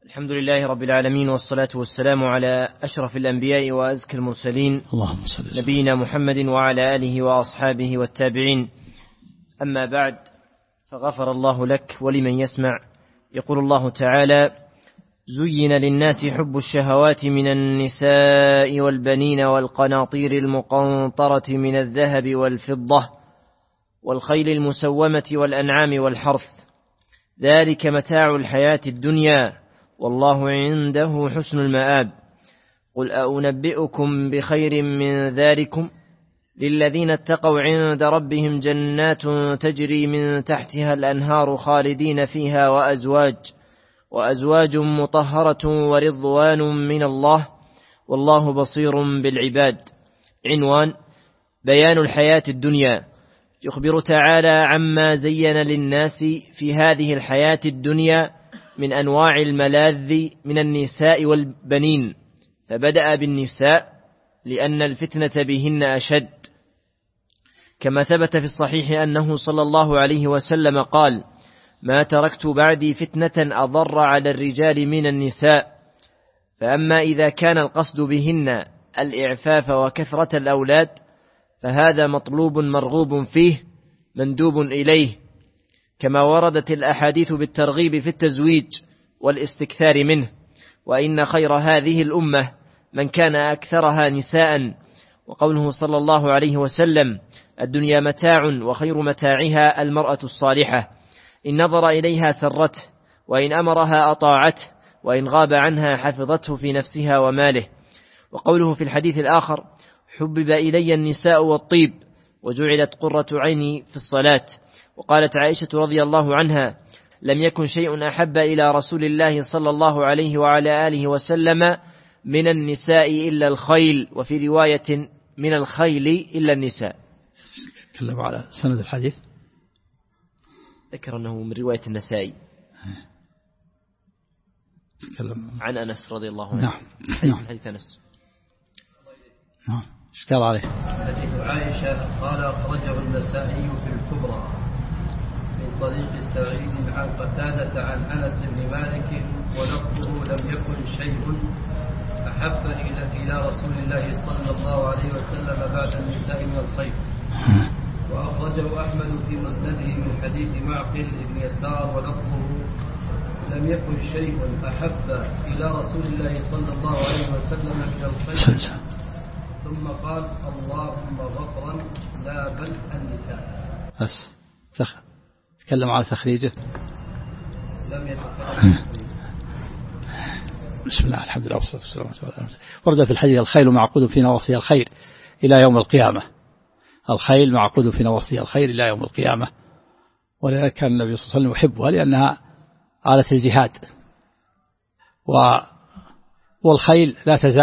الحمد لله رب العالمين، والصلاة والسلام على أشرف الأنبياء وأزكى المرسلين، اللهم صل وسلم نبينا محمد وعلى آله وأصحابه والتابعين. أما بعد، فغفر الله لك ولمن يسمع. يقول الله تعالى: زين للناس حب الشهوات من النساء والبنين والقناطير المقنطرة من الذهب والفضة والخيل المسومة والأنعام والحرث، ذلك متاع الحياة الدنيا والله عنده حسن المآب. قل أنبئكم بخير من ذلكم للذين اتقوا عند ربهم جنات تجري من تحتها الأنهار خالدين فيها وأزواج مطهرة ورضوان من الله والله بصير بالعباد. عنوان: بيان الحياة الدنيا. يخبر تعالى عما زين للناس في هذه الحياة الدنيا من أنواع الملاذ من النساء والبنين، فبدأ بالنساء لأن الفتنة بهن أشد، كما ثبت في الصحيح أنه صلى الله عليه وسلم قال: ما تركت بعدي فتنة أضر على الرجال من النساء. فأما إذا كان القصد بهن الإعفاف وكثرة الأولاد فهذا مطلوب مرغوب فيه مندوب إليه، كما وردت الأحاديث بالترغيب في التزويج والاستكثار منه. وإن خير هذه الأمة من كان أكثرها نساء. وقوله صلى الله عليه وسلم: الدنيا متاع وخير متاعها المرأة الصالحة، إن نظر إليها سرته، وإن أمرها أطاعته، وإن غاب عنها حفظته في نفسها وماله. وقوله في الحديث الآخر: حبب إلي النساء والطيب وجعلت قرة عيني في الصلاة. وقالت عائشة رضي الله عنها: لم يكن شيء أحب إلى رسول الله صلى الله عليه وعلى آله وسلم من النساء إلا الخيل، وفي رواية من الخيل إلا النساء. تكلم على سند الحديث، ذكر أنه من رواية النسائي عن أنس رضي الله عنه. نعم. حديث أنس. نعم. اشكال عليه حديث عائشة قال: أخرجه النسائي في الكبرى من طريق سعيد عن قتادة عن أنس بن مالك ولفظه: لم يكن شيء أحب إلى رسول الله صلى الله عليه وسلم بعد النساء من الخير. وأخرجه أحمد في مسنده من حديث معقل بن يسار ولفظه: لم يكن شيء أحب إلى رسول الله صلى الله عليه وسلم من الخير. ثم قال: اللهم غفرا لا بل النساء. بس تكلم على تخريجه. لم يتكلم. بسم الله، الحمد لله والصلاة والسلام. ورد في الحديث: الخيل معقود في نواصي الخير إلى يوم القيامة. الخيل معقود في نواصي الخير إلى يوم القيامة. ولذلك كان النبي صلى الله عليه وسلم يحبها لأنها آلة الجهاد. والخيل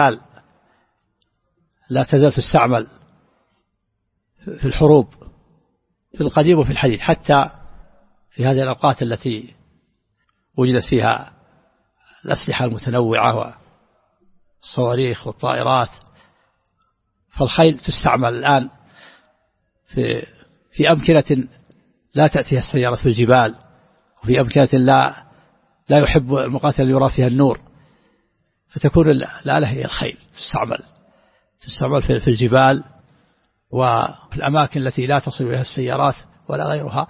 لا تزال تستعمل في الحروب في القديم وفي الحديث، حتى في هذه الأوقات التي وجدت فيها الأسلحة المتنوعة والصواريخ والطائرات، فالخيل تستعمل الآن في أمكنة لا تأتيها السيارة في الجبال، وفي أمكنة لا يحب المقاتل أن يرى فيها النور، فتكون الآلة هي الخيل، تستعمل في الجبال وفي الأماكن التي لا تصل إليها السيارات ولا غيرها،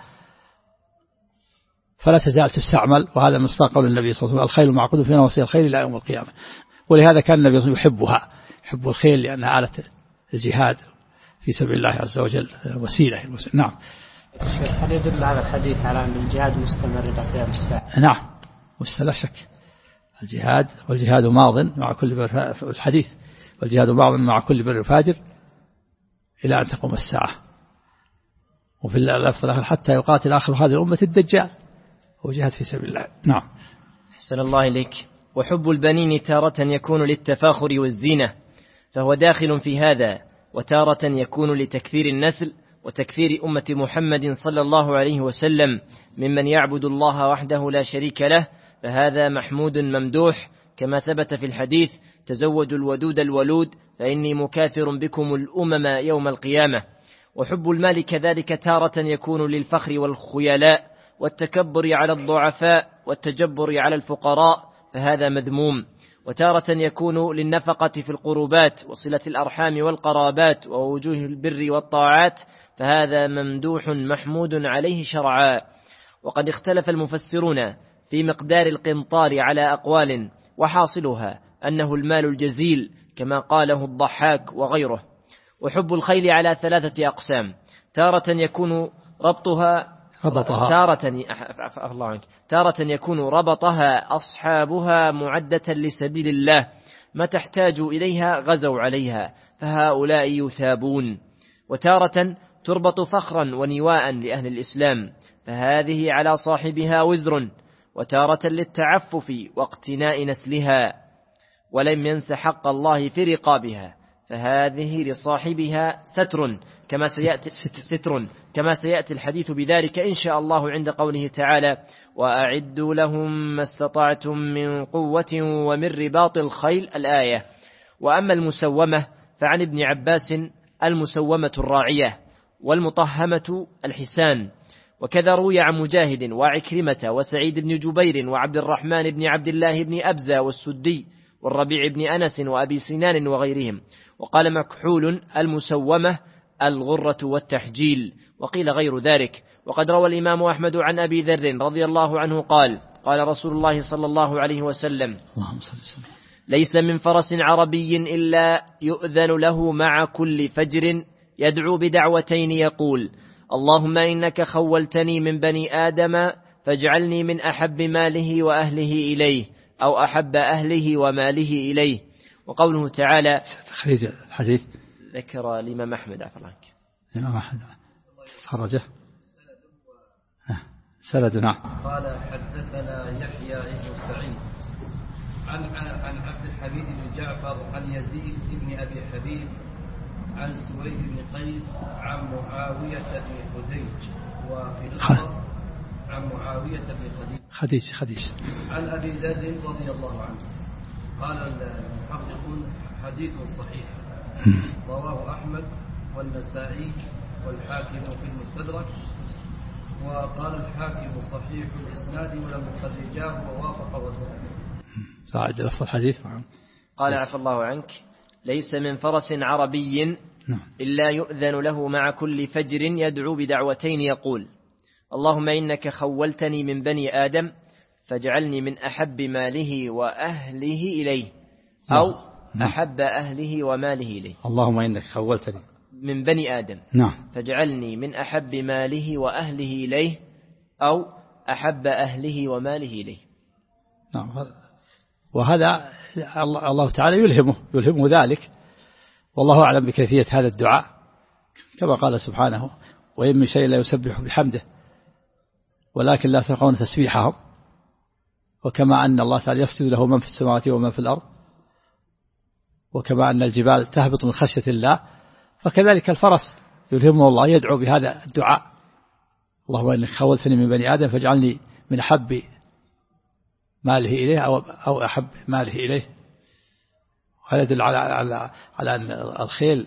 فلا تزال تستعمل. وهذا مصداق قول النبي صلى الله عليه وسلم: الخيل معقود في نواصي الخيل إلى يوم القيامة. ولهذا كان النبي صلى الله عليه وسلم يحب الخيل لأنها آلة الجهاد في سبيل الله عز وجل، وسيلة. نعم. هل يدل هذا الحديث على أن الجهاد مستمر إلى قيام الساعة؟ نعم، لا شك. والجهاد ماض مع كل بر، الحديث: والجهاد ماض مع كل بر فاجر إلى أن تقوم الساعة. وفي اللفظ الآخر: حتى يقاتل آخر هذه الأمة الدجال، وجهاد في سبيل الله. نعم. أحسن الله إليك. وحب البنين تارة يكون للتفاخر والزينة، فهو داخل في هذا، وتارة يكون لتكثير النسل وتكثير أمة محمد صلى الله عليه وسلم ممن يعبد الله وحده لا شريك له، فهذا محمود ممدوح، كما ثبت في الحديث: تزوجوا الودود الولود فإني مكاثر بكم الأمم يوم القيامة. وحب المال كذلك تارة يكون للفخر والخيلاء والتكبر على الضعفاء والتجبر على الفقراء، فهذا مذموم. وتارة يكون للنفقة في القربات وصلة الأرحام والقرابات ووجوه البر والطاعات، فهذا ممدوح محمود عليه شرعا. وقد اختلف المفسرون في مقدار القنطار على أقوال، وحاصلها أنه المال الجزيل كما قاله الضحاك وغيره. وحب الخيل على 3 أقسام: تارة يكون تارة يكون ربطها أصحابها معدة لسبيل الله، ما تحتاج إليها غزوا عليها، فهؤلاء يثابون. وتارة تربط فخرا ونواء لأهل الإسلام، فهذه على صاحبها وزر. وتارة للتعفف واقتناء نسلها، ولم ينس حق الله في رقابها، فهذه لصاحبها ستر كما سيأتي الحديث بذلك إن شاء الله عند قوله تعالى: وأعدوا لهم ما استطعتم من قوة ومن رباط الخيل، الآية. وأما المسومة فعن ابن عباس: المسومة الراعية، والمطهمة الحسان. وكذا روي عن مجاهد وعكرمة وسعيد بن جبير وعبد الرحمن بن عبد الله بن أبزة والسدي والربيع بن أنس وأبي سنان وغيرهم. وقال مكحول: المسومة الغرة والتحجيل، وقيل غير ذلك. وقد روى الإمام أحمد عن أبي ذر رضي الله عنه قال: قال رسول الله صلى الله عليه وسلم: ليس من فرس عربي إلا يؤذن له مع كل فجر يدعو بدعوتين يقول: اللهم إنك خولتني من بني آدم فاجعلني من أحب ماله وأهله إليه، أو أحب أهله وماله إليه. وقوله تعالى الحديث ذكر الإمام أحمد عفوا عنك. الإمام أحمد خرجه سند. نعم. قال: حدثنا يحيى بن سعيد عن عبد الحميد بن جعفر عن يزيد بن أبي حبيب عن سويد بن قيس عن معاوية بن خديج، وفي الأخر عن معاوية بن خديج عن أبي ذر رضي الله عنه. قال المحققون: حديث صحيح، رواه أحمد والنسائي والحاكم في المستدرك. وقال الحاكم: صحيح الإسناد ولم يخرجاه ووافق والذهبي. صاعد لفظ الحديث. قال: عفى الله عنك: ليس من فرس عربي إلا يؤذن له مع كل فجر يدعو بدعوتين يقول: اللهم إنك خولتني من بني آدم فاجعلني من أحب ماله وأهله إليه، أو أحب أهله وماله إليه. اللهم إنك خولتني من بني آدم فاجعلني من أحب ماله وأهله إليه، أو أحب أهله وماله إليه. وهذا الله تعالى يلهمه ذلك، والله أعلم بكيفية هذا الدعاء، كما قال سبحانه: وإن من شيء لا يسبح بحمده ولكن لا تفقهون تسبيحهم. وكما أن الله تعالى يسجد له من في السماوات ومن في الأرض، وكما أن الجبال تهبط من خشية الله، فكذلك الفرس يلهمه الله يدعو بهذا الدعاء: اللهم إنك خولتني من بني آدم فاجعلني من أحب ماله إليه أو أحب ماله إليه. وهذا يدل على أن الخيل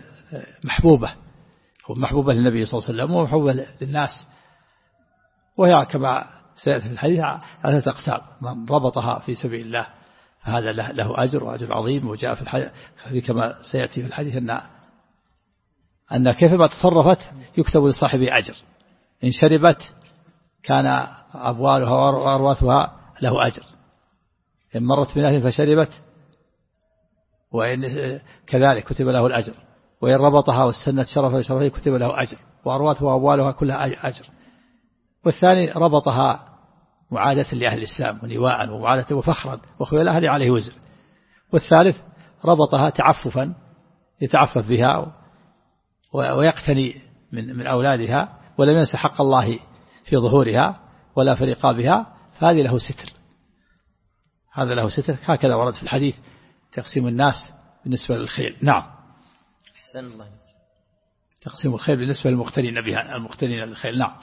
محبوبة للنبي صلى الله عليه وسلم ومحبوبة للناس، وهي كما سيأتي في الحديث على 3 أقسام: من ربطها في سبيل الله فهذا له أجر وأجر عظيم. وجاء في الحديث كما سيأتي في الحديث أن كيفما تصرفت يكتب لصاحبه أجر، إن شربت كان أبوالها وأرواثها له أجر، إن مرت بنهر فشربت وإن كذلك كتب له الأجر، وإن ربطها واستنت شرفه كتب له أجر، وأرواثها وأبوالها كلها أجر. والثاني ربطها معادة لأهل الإسلام ونواء ومعادة وفخرا وخيلاء، هذه عليه وزر. والثالث ربطها تعففا يتعفف بها ويقتني من أولادها، ولم ينس حق الله في ظهورها ولا في رقابها، فهذه له ستر. هذا له ستر، هكذا ورد في الحديث تقسيم الناس بالنسبة للخيل. نعم. أحسن الله. تقسيم الخيل بالنسبة للمقتنين بها، المقتنين للخيل. نعم.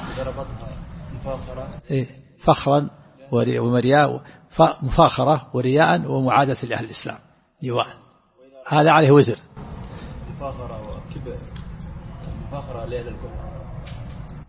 فخرا ومرياء، مفاخرة ورياء ومعادة لأهل الإسلام نواء، هذا عليه وزر. مفاخرة وكبر، مفاخرة لأهل الكفر.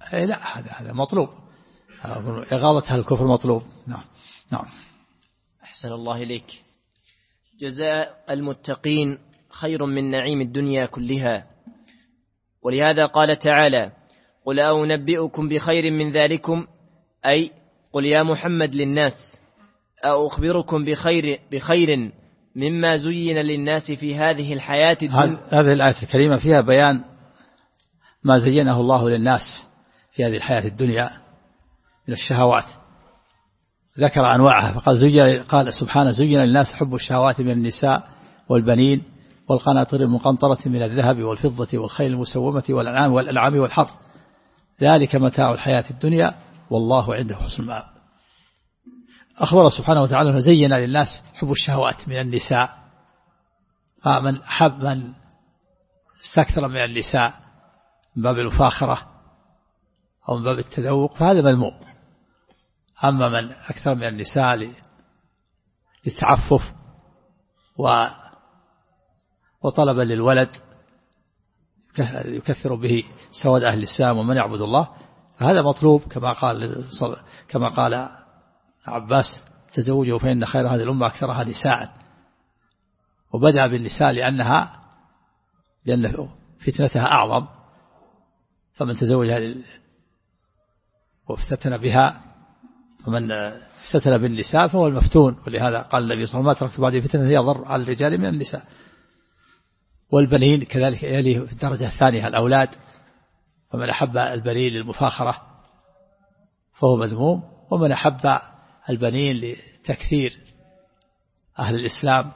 لا، هذا مطلوب، إغاظة أهل الكفر مطلوب. نعم. أحسن الله إليك. جزاء المتقين خير من نعيم الدنيا كلها، ولهذا قال تعالى: قل أنبئكم بخير من ذلكم، أي قل يا محمد للناس: أو أخبركم بخير مما زين للناس في هذه الحياة الدنيا. هذه الآية الكريمة فيها بيان ما زينه الله للناس في هذه الحياة الدنيا من الشهوات، ذكر أنواعها فقال قال سبحانه: زين للناس حب الشهوات من النساء والبنين والقناطر المقنطرة من الذهب والفضة والخيل المسومة والأنعام والحرث، ذلك متاع الحياة الدنيا والله عنده حسن المآب. أخبر سبحانه وتعالى: زين للناس حب الشهوات من النساء، من استكثر من النساء من باب المفاخرة أو من باب التذوق فهذا مذموم. أما من أكثر من النساء للتعفف وطلبا للولد يكثر به سواد أهل الإسلام ومن يعبد الله، فهذا مطلوب كما قال عباس: تزوجوا فإن خير هذه الأمة أكثرها نساء. وبدأ بالنساء لأن فتنتها أعظم، فمن تزوجها وافتتن بها، فمن افتتن بالنساء فهو المفتون. ولهذا قال النبي صلى الله عليه وسلم: ما تركت بعد فتنة هي أضر على الرجال من النساء. والبنين كذلك يليه في الدرجة الثانية الأولاد، فمن أحب البنين للمفاخرة فهو مذموم، ومن أحب البنين لتكثير أهل الإسلام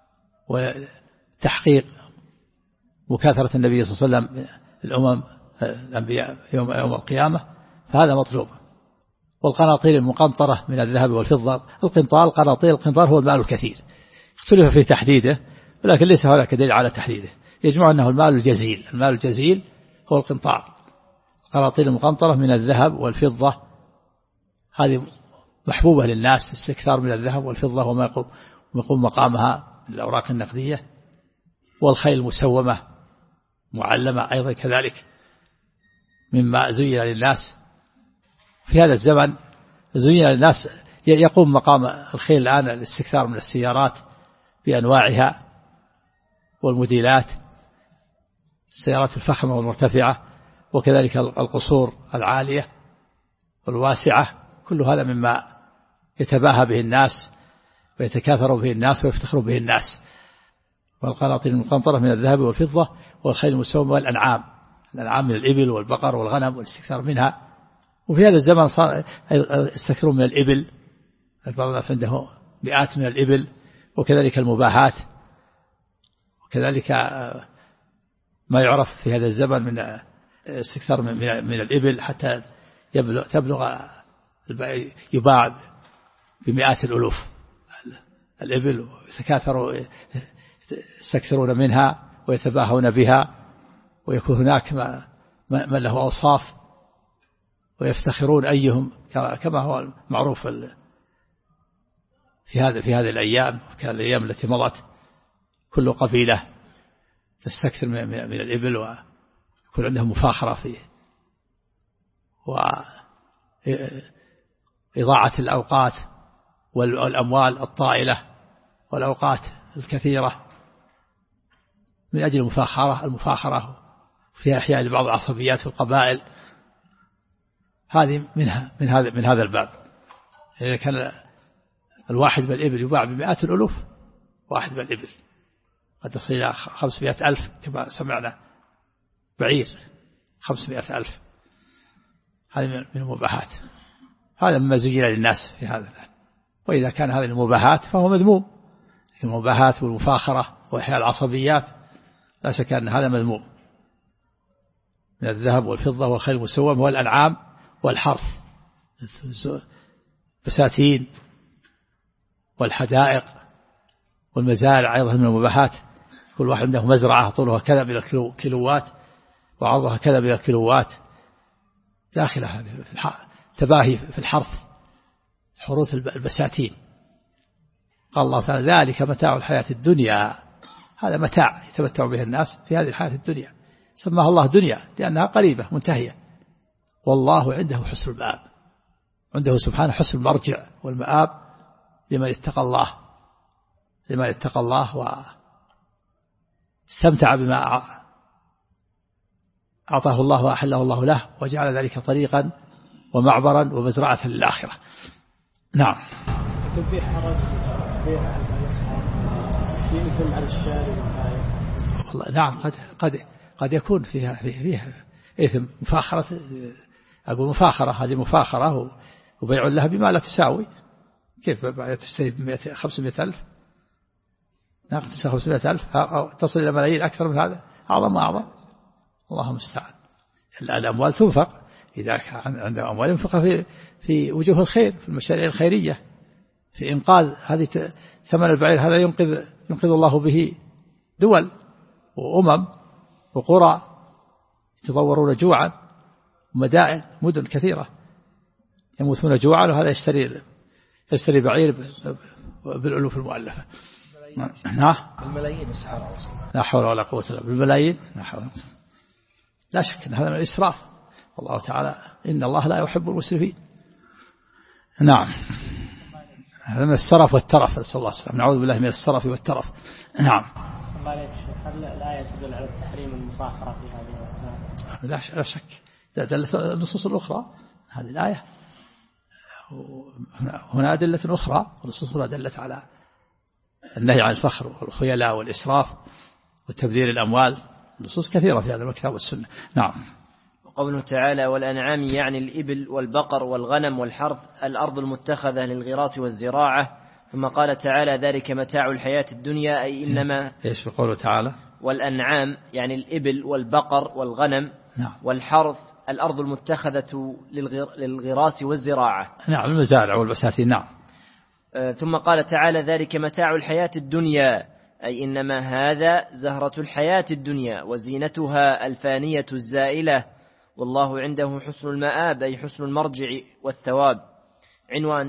وتحقيق مكاثرة النبي صلى الله عليه وسلم الأمم الأنبياء يوم القيامة فهذا مطلوب. والقناطير المقنطرة من الذهب والفضة، القنطار هو المال الكثير، اختلف في تحديده ولكن ليس هناك دليل على تحديده، يجمع أنه المال الجزيل. المال الجزيل هو القنطار. القناطير المقنطرة من الذهب والفضة هذه محبوبة للناس، استكثار من الذهب والفضة وما يقوم مقامها من الأوراق النقدية. والخيل المسومة معلمة أيضا كذلك مما زين للناس في هذا الزمن. زين للناس يقوم مقام الخيل الآن الاستكثار من السيارات بأنواعها والموديلات، السيارات الفخمة والمرتفعة، وكذلك القصور العالية والواسعة، كل هذا مما يتباهى به الناس ويتكاثر به الناس ويفتخر به الناس. والقناطير المقنطرة من الذهب والفضة والخيل المسومة والأنعام، الأنعام من الإبل والبقر والغنم والاستكثار منها. وفي هذا الزمن صار يستكثرون من الإبل، بعض الناس عنده مئات من الإبل، وكذلك المباحات، وكذلك ما يعرف في هذا الزمن من استكثار من الإبل حتى تبلغ يباع بمئات الألوف الإبل، يستكثرون منها ويتباهون بها، ويكون هناك من له أوصاف ويفتخرون أيهم، كما هو معروف في هذه الأيام. كان الأيام التي مضت كل قبيلة تستكثر من الإبل ويكون عندهم مفاخرة فيه، وإضاعة الأوقات والأموال الطائلة والأوقات الكثيرة من أجل المفاخرة فيها إحياء لبعض العصبيات في القبائل. هذه من هذا الباب. إذا كان الواحد من الإبل يباع بمئات الألوف، واحد من الإبل قد تصل إلى 500,000 كما سمعنا، بعير 500,000، هذه من المباحات. هذا مما زين للناس في هذا. وإذا كان هذه المباحات فهو مذموم، المباحات والمفاخرة وإحياء العصبيات لا شك أن هذا مذموم، من الذهب والفضة والخيل المسومة والأنعام والحرث، بساتين والحدائق والمزارع أيضا من المباحات. كل واحد عنده مزرعة طولها كذا من الكيلوات وعرضها كذا من الكيلوات، داخل هذه تباهي في الحرث، حروث البساتين. قال الله تعالى: ذلك متاع الحياة الدنيا. هذا متاع يتمتع به الناس في هذه الحياة الدنيا، سماها الله دنيا لأنها قريبة منتهية. والله عنده حسن المآب، عنده سبحانه حسن المرجع والمآب لمن اتقى الله واستمتع بما أعطاه الله وأحله الله له، وجعل ذلك طريقا ومعبرا ومزرعة للآخرة. نعم. في حرج في مثل على الشارع والله نعم، قد يكون فيها إثم. مفاخرة، أقول مفاخرة، هذه مفاخرة وبيع لها بما لا تساوي. كيف تشتري 500,000 ناقة 500,000 أو تصل إلى ملايين أكثر من هذا؟ أعظم. الله المستعان. الأموال تنفق، إذا كان عنده أموال ينفقها في وجوه الخير، في المشاريع الخيرية، في إنقاذ هذه ثمن البعير، هذا ينقذ الله به دول وأمم وقرى يتضورون جوعا، ومدائن مدن كثيرة يموتون جوعا، وهذا يشتري بعير بالألوف المؤلفة. بالملايين. لا حول ولا قوة إلا بالملايين. لا شك أن هذا من الإسراف، والله تعالى إن الله لا يحب المسرفين. نعم. هذا من السرف والترف، نسأل الله السلامة، نعوذ بالله من السرف والترف. نعم. صلى الله عليه وسلم. هل الآية تدل على التحريم المفاخرة في هذه الأسماء؟ لا شك. دلت النصوص الأخرى هذه الآية، هنا أدلة أخرى، ونصوص أخرى دلت على النهي عن الفخر والخيلاء والإسراف وتبذير الأموال. نصوص كثيرة في هذا الكتاب والسنة. نعم. وقوله تعالى والأنعام يعني الإبل والبقر والغنم والحرث، الأرض المتخذة للغراس والزراعة. ثم قال تعالى ذلك متاع الحياة الدنيا، أي إنما إيش قوله تعالى؟ والأنعام يعني الإبل والبقر والغنم. نعم. والحرث الأرض المتخذة للغراس والزراعة. نعم، المزارع والبساتين. نعم. ثم قال تعالى ذلك متاع الحياة الدنيا، أي إنما هذا زهرة الحياة الدنيا وزينتها الفانية الزائلة، والله عنده حسن المآب، أي حسن المرجع والثواب. عنوان: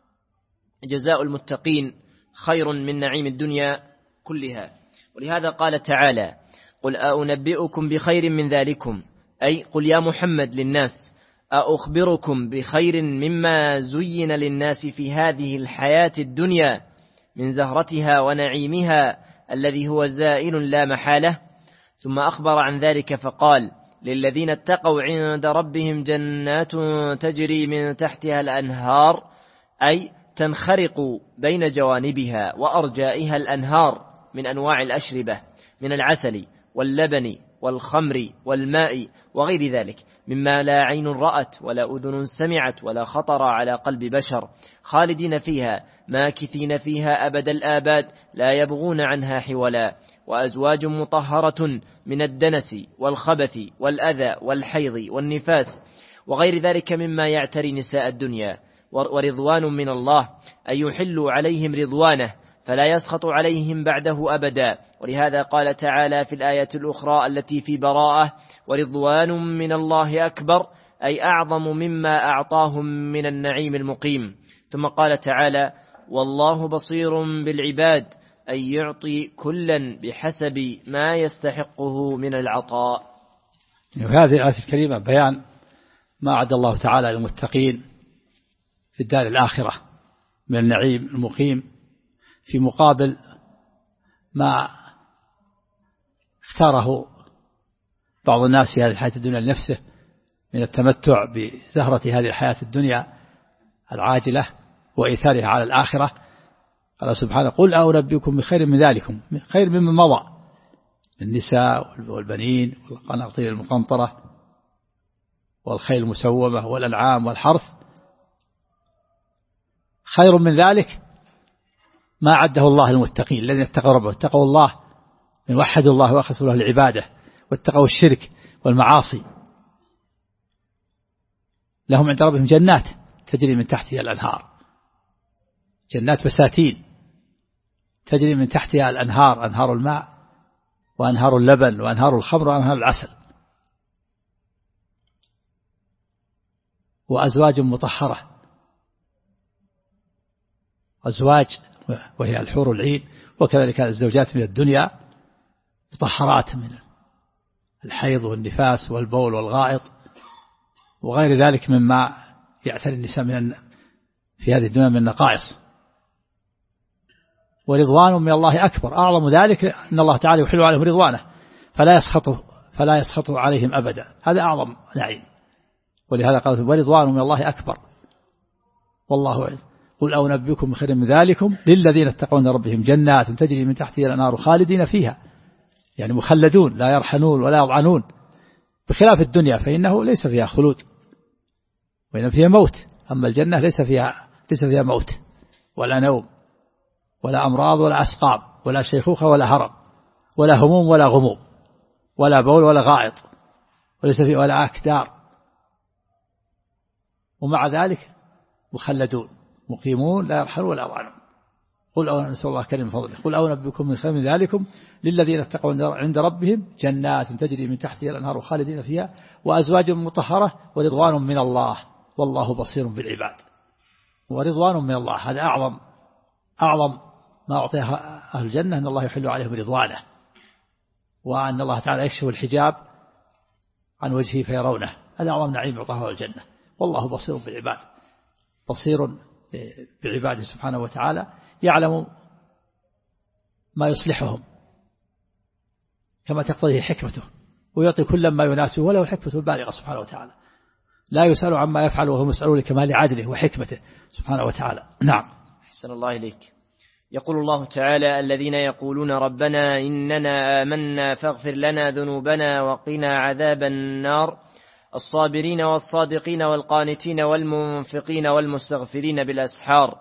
جزاء المتقين خير من نعيم الدنيا كلها. ولهذا قال تعالى: قل أنبئكم بخير من ذلكم، أي قل يا محمد للناس: أخبركم بخير مما زين للناس في هذه الحياة الدنيا من زهرتها ونعيمها الذي هو زائل لا محالة. ثم أخبر عن ذلك فقال: للذين اتقوا عند ربهم جنات تجري من تحتها الأنهار، أي تنخرق بين جوانبها وأرجائها الأنهار من أنواع الأشربة من العسل واللبن والخمر والماء وغير ذلك، مما لا عين رأت ولا أذن سمعت ولا خطر على قلب بشر، خالدين فيها ماكثين فيها أبد الآباد لا يبغون عنها حولا. وأزواج مطهرة من الدنس والخبث والأذى والحيض والنفاس وغير ذلك مما يعتري نساء الدنيا. ورضوان من الله، أن يحلوا عليهم رضوانه فلا يسخط عليهم بعده أبدا. ولهذا قال تعالى في الآية الأخرى التي في براءة: ورضوان من الله أكبر، أي أعظم مما أعطاهم من النعيم المقيم. ثم قال تعالى: والله بصير بالعباد، أن يعطي كلا بحسب ما يستحقه من العطاء. وهذه الآية الكريمة بيان ما أعد الله تعالى للمتقين في الدار الآخرة من النعيم المقيم، في مقابل ما اختاره بعض الناس في هذه الحياة الدنيا لنفسه من التمتع بزهرة هذه الحياة الدنيا العاجلة وإيثارها على الآخرة. قال سبحانه: قل أنبئكم بخير من ذلكم، خير مما مضى، النساء والبنين والقناطير المقنطرة والخيل المسومة والأنعام والحرث. خير من ذلك ما عده الله للمتقين الذين اتقوا ربهم، اتقوا الله من وحدوا الله وأخلصوا له العبادة واتقوا الشرك والمعاصي. لهم عند ربهم جنات تجري من تحتها الأنهار، جنات بساتين تجري من تحتها الأنهار، أنهار الماء وأنهار اللبن وأنهار الخمر وأنهار العسل. وأزواج مطهرة، أزواج وهي الحور العين، وكذلك الزوجات من الدنيا مطهرات من الحيض والنفاس والبول والغائط وغير ذلك مما يعتري النساء في هذه الدنيا من النقائص. ورضوان من الله أكبر. أعظم ذلك أن الله تعالى يحل عليهم رضوانه فلا يسخط عليهم أبدا. هذا أعظم نعيم. ولهذا قال ورضوان من الله أكبر والله أعلم. قل أو نبئكم بخير من ذلكم للذين اتقوا عند ربهم جنات تجري من تحتها الأنهار خالدين فيها، يعني مخلدون لا يرحنون ولا يضعنون، بخلاف الدنيا فإنه ليس فيها خلود وإنما فيها موت. أما الجنة ليس فيها موت ولا نوم ولا أمراض ولا أسقام ولا شيخوخة ولا هرم ولا هموم ولا غموم ولا بول ولا غائط وليس فيه ولا أكدار، ومع ذلك مخلدون مقيمون لا يرحلون ولا يضعنون. قل أو نسأل الله كريم فضله. قل أو نبئكم من خير من ذلكم للذين اتقوا عند ربهم جنات تجري من تحتها الأنهار خالدين فيها وأزواج مطهرة ورضوان من الله والله بصير بالعباد. ورضوان من الله هذا أعظم ما أعطيها أهل الجنة، أن الله يحل عليهم رضوانه، وأن الله تعالى يكشف الحجاب عن وجهه فيرونه. هذا أعظم نعيم أعطاه الجنة. والله بصير بالعباد، بصير بعباده سبحانه وتعالى، يعلم ما يصلحهم كما تقتضيه حكمته، ويعطي كل ما يناسبه وله الحكمة البالغة سبحانه وتعالى. لا يسأل عما يفعل وهم يسألون لكمال عدله وحكمته سبحانه وتعالى. نعم. أحسن الله إليك. يقول الله تعالى الذين يقولون ربنا إننا آمنا فاغفر لنا ذنوبنا وقنا عذاب النار الصابرين والصادقين والقانتين والمنفقين والمستغفرين بالأسحار.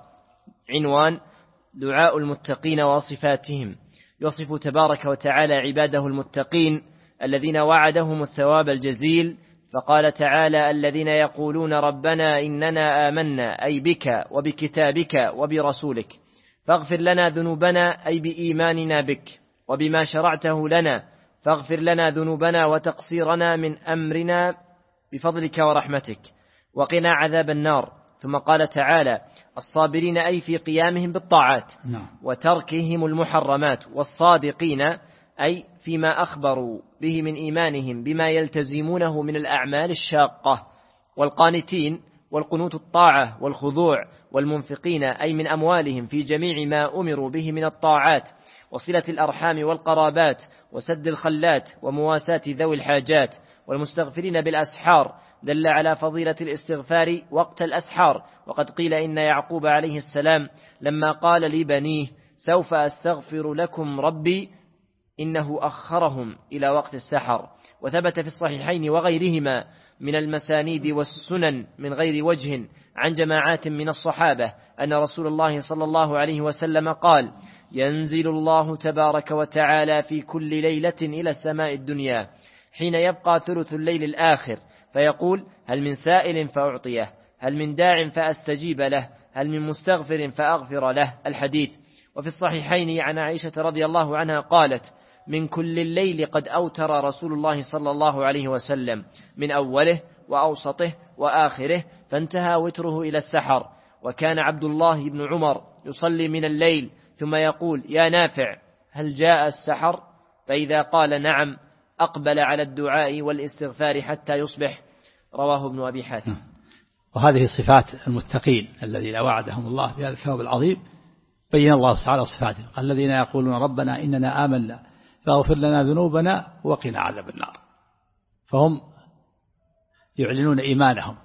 عنوان دعاء المتقين وصفاتهم. يصف تبارك وتعالى عباده المتقين الذين وعدهم الثواب الجزيل، فقال تعالى الذين يقولون ربنا إننا آمنا أي بك وبكتابك وبرسولك فاغفر لنا ذنوبنا أي بإيماننا بك وبما شرعته لنا، فاغفر لنا ذنوبنا وتقصيرنا من أمرنا بفضلك ورحمتك، وقنا عذاب النار. ثم قال تعالى الصابرين أي في قيامهم بالطاعات وتركهم المحرمات، والصادقين أي فيما أخبروا به من إيمانهم بما يلتزمونه من الأعمال الشاقة، والقانتين والقنوت الطاعة والخضوع، والمنفقين أي من أموالهم في جميع ما أمروا به من الطاعات وصلة الأرحام والقرابات وسد الخلات ومواساة ذوي الحاجات، والمستغفرين بالأسحار دل على فضيلة الاستغفار وقت الأسحار. وقد قيل إن يعقوب عليه السلام لما قال لبنيه سوف أستغفر لكم ربي إنه أخرهم إلى وقت السحر. وثبت في الصحيحين وغيرهما من المسانيد والسنن من غير وجه عن جماعات من الصحابة أن رسول الله صلى الله عليه وسلم قال ينزل الله تبارك وتعالى في كل ليلة إلى السماء الدنيا حين يبقى ثلث الليل الآخر فيقول هل من سائل فأعطيه، هل من داع فأستجيب له، هل من مستغفر فأغفر له. الحديث. وفي الصحيحين عن عائشة رضي الله عنها قالت من كل الليل قد أوتر رسول الله صلى الله عليه وسلم من أوله وأوسطه وآخره فانتهى وتره إلى السحر. وكان عبد الله بن عمر يصلي من الليل ثم يقول يا نافع هل جاء السحر؟ فإذا قال نعم أقبل على الدعاء والاستغفار حتى يصبح. رواه ابن أبي حاتم. وهذه صفات المتقين الذين وعدهم الله بهذا الثواب العظيم. بين الله تعالى صفاتهم الذين يقولون ربنا إننا آمنا فاغفر لنا ذنوبنا وقنا عذاب النار. فهم يعلنون إيمانهم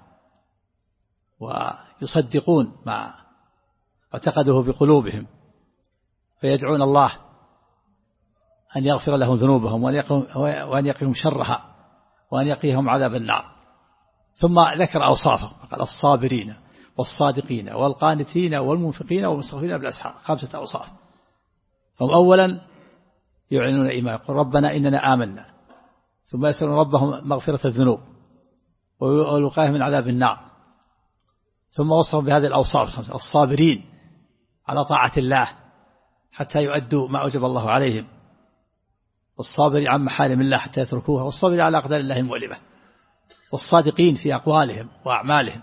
ويصدقون ما اعتقدوه بقلوبهم، فيدعون الله أن يغفر لهم ذنوبهم وأن يقيهم شرها وأن يقيهم عذاب النار. ثم ذكر أوصافهم قال الصابرين والصادقين والقانتين والمنفقين والمستغفرين بالأسحار. 5 أوصاف. هم أولا يعلنون إيمان يقول ربنا إننا آمنا، ثم يسألون ربهم مغفرة الذنوب والوقاية من عذاب النار. ثم وصفهم بهذه الأوصاف 5 الصابرين على طاعة الله حتى يؤدوا ما أوجب الله عليهم، والصابر عن محارم الله حتى يتركوها، والصابر على أقدار الله المؤلمة، والصادقين في أقوالهم وأعمالهم.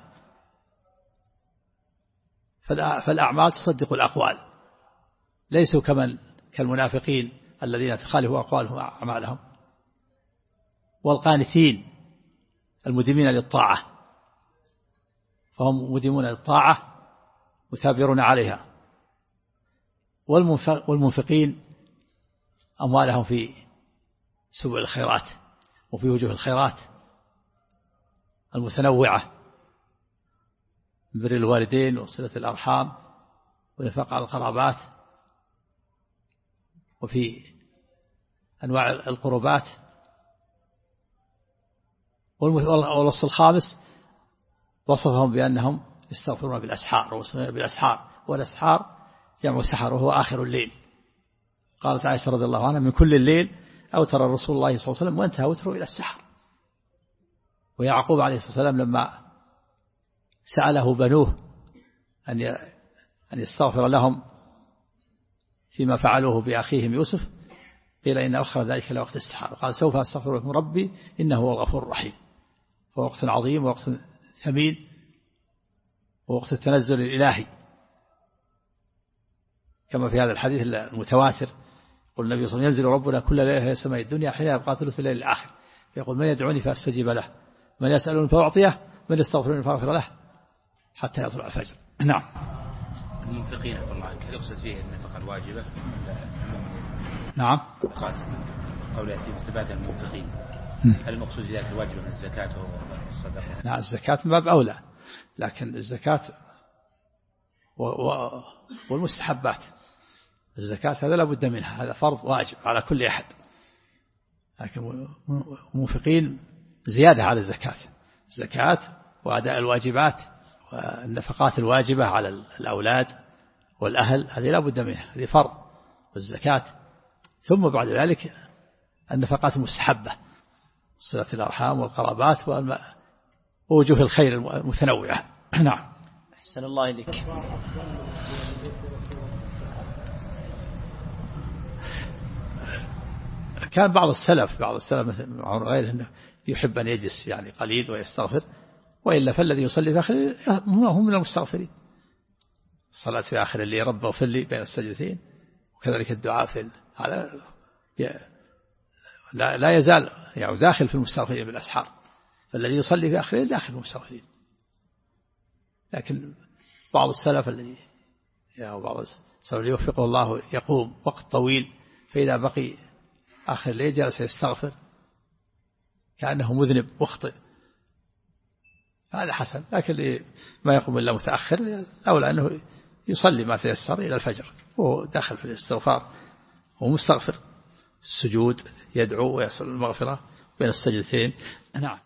فالأعمال تصدق الأقوال، ليسوا كالمنافقين الذين تخالف أقوالهم وأعمالهم. والقانتين المديمين للطاعة، فهم مديمون للطاعة مثابرون عليها. والمنفقين أموالهم في سبل الخيرات وفي وجوه الخيرات المتنوعة، بر الوالدين وصلة الأرحام والإنفاق على القرابات وفي أنواع القربات. والوصف الخامس وصفهم بأنهم يستغفرون بالأسحار ويصلون بالأسحار، والأسحار جمع سحر وهو آخر الليل. قالت عائشة رضي الله عنها: من كل الليل أوتر رسول الله صلى الله عليه وسلم وانتهى وتره إلى السحر. ويعقوب عليه الصلاة والسلام لما سأله بنوه أن يستغفر لهم فيما فعلوه بأخيهم يوسف، قيل إن أخر ذلك لوقت السحر، قال: سوف أستغفر لكم ربي إنه هو الغفور الرحيم. ووقت عظيم ووقت ثمين ووقت التنزل الإلهي، كما في هذا الحديث المتواتر: قل النبي صلى الله عليه وسلم: ينزل ربنا كل ليلة إلى سماء الدنيا حين يبقى ثلث الليل الآخر، فيقول: من يدعوني فأستجيب له، من يسألني فأعطيه، من يستغفرني فأغفر له، حتى يطلع الفجر. نعم. المنفقين الله عنك، هل يقصد فيه النفقة الواجبة؟ نعم. قول يأتي بسبات المنفقين، هل المقصود بذلك الواجبة من الزكاة والصدقة؟ نعم، الزكاة من باب أولى، لكن الزكاة والمستحبات، الزكاة هذا لا بد منها، هذا فرض واجب على كل أحد، لكن المنفقين زيادة على الزكاة وأداء الواجبات والنفقات الواجبة على الأولاد والأهل، هذه لا بد منها، هذه فرض والزكاة. ثم بعد ذلك النفقات المستحبة، صلة الأرحام والقرابات ووجوه الخير المتنوعة. نعم. أحسن الله إليك. كان بعض السلف مثل غيره أنه يحب أن يجلس يعني قليل ويستغفر، وإلا فالذي يصلي في آخر هم من المستغفرين. الصلاة في آخر اللي رب اغفر لي بين السجدتين، وكذلك الدعاء في هذا لا يزال يعني داخل في المستغفرين بالأسحار، فالذي يصلي في آخر داخل في المستغفرين. لكن بعض السلف الذي يوفقه الله يقوم وقت طويل، فإذا بقي آخر الليل جلس يستغفر كأنه مذنب مخطئ، هذا حسن. لكن ما يقوم إلا متأخر أولى أنه يصلي ما تيسر إلى الفجر وهو داخل في الاستغفار ومستغفر السجود، يدعو ويسأل المغفرة بين السجدتين. نعم.